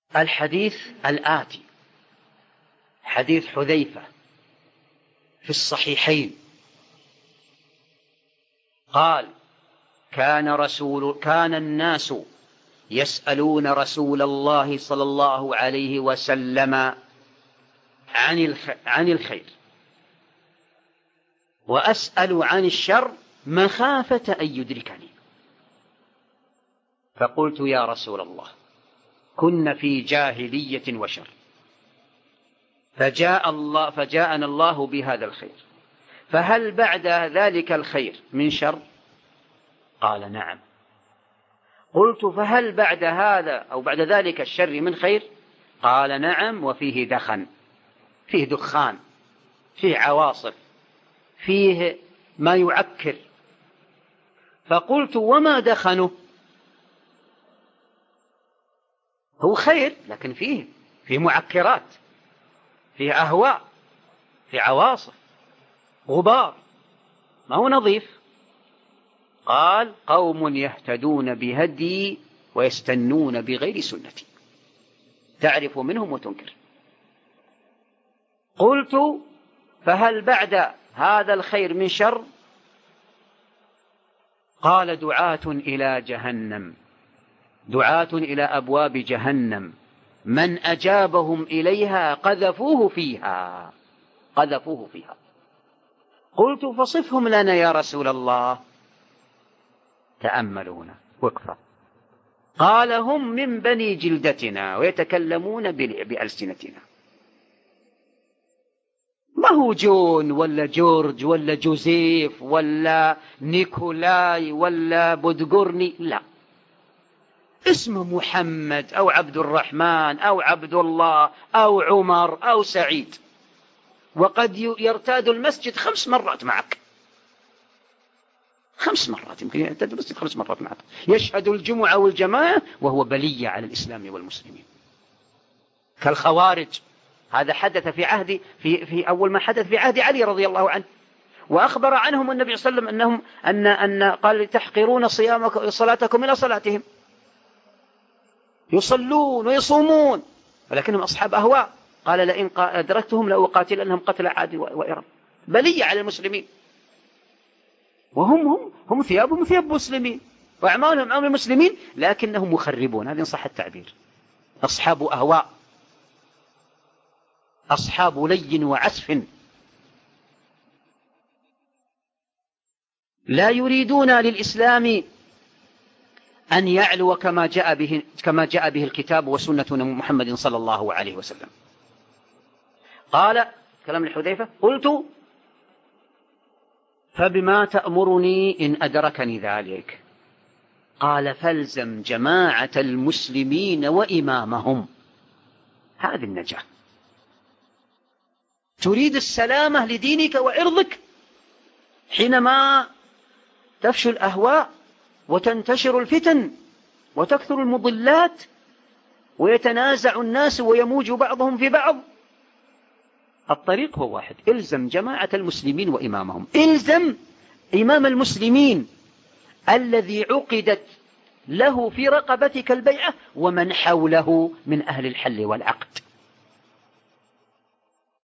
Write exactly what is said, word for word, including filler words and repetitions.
الحديث الآتي حديث حذيفة في الصحيحين قال: كان رسول كان الناس يسألون رسول الله صلى الله عليه وسلم عن عن الخير، وأسأل عن الشر مخافة أن يدركني. فقلت: يا رسول الله، كنا في جاهلية وشر، فجاء الله فجاءنا الله بهذا الخير، فهل بعد ذلك الخير من شر؟ قال: نعم. قلت: فهل بعد هذا أو بعد ذلك الشر من خير؟ قال: نعم، وفيه دخن، فيه دخان، فيه عواصف، فيه ما يعكر. فقلت: وما دخنه؟ هو خير لكن فيه فيه معكرات، فيه أهواء، فيه عواصف، غبار، ما هو نظيف. قال: قوم يهتدون بهدي ويستنون بغير سنتي، تعرف منهم وتنكر. قلت: فهل بعد هذا الخير من شر؟ قال: دعاة إلى جهنم، دعاة إلى أبواب جهنم، من أجابهم إليها قذفوه فيها قذفوه فيها. قلت: فصفهم لنا يا رسول الله. تأملون وقفة. قال: هم من بني جلدتنا ويتكلمون بألسنتنا. ما هو جون ولا جورج ولا جوزيف ولا نيكولاي ولا بودغورني، لا، اسمه محمد أو عبد الرحمن أو عبد الله أو عمر أو سعيد، وقد يرتاد المسجد خمس مرات معك، خمس مرات يمكن يرتاد المسجد خمس مرات معك، يشهد الجمعة والجماعة وهو بلية على الإسلام والمسلمين، كالخوارج. هذا حدث في عهد في في أول ما حدث في عهد علي رضي الله عنه، وأخبر عنهم النبي صلى الله عليه وسلم أنهم أن أن قال: تحقرون صيامكم صلاتكم إلى صلاتهم، يصلون ويصومون ولكنهم أصحاب أهواء. قال: لئن أدركتهم لأقاتلنهم قتل عاد وإرم، بلية على المسلمين، وهم هم هم ثيابهم ثياب مسلمين وأعمالهم أعمال المسلمين، لكنهم مخربون، هذا إن صح التعبير، أصحاب أهواء، أصحاب لي وعسف، لا يريدون للإسلام أن يعلو كما جاء به كما جاء به الكتاب وسنة محمد صلى الله عليه وسلم. قال كلام الحذيفة: قلت: فبما تأمرني إن أدركني ذلك؟ قال: فالزم جماعة المسلمين وإمامهم، هذه النجاة. تريد السلامة لدينك وعرضك حينما تفشو الأهواء وتنتشر الفتن وتكثر المضلات ويتنازع الناس ويموج بعضهم في بعض. الطريق هو واحد: إلزم جماعة المسلمين وإمامهم، إلزم إمام المسلمين الذي عقدت له في رقبتك البيعة ومن حوله من أهل الحل والعقد.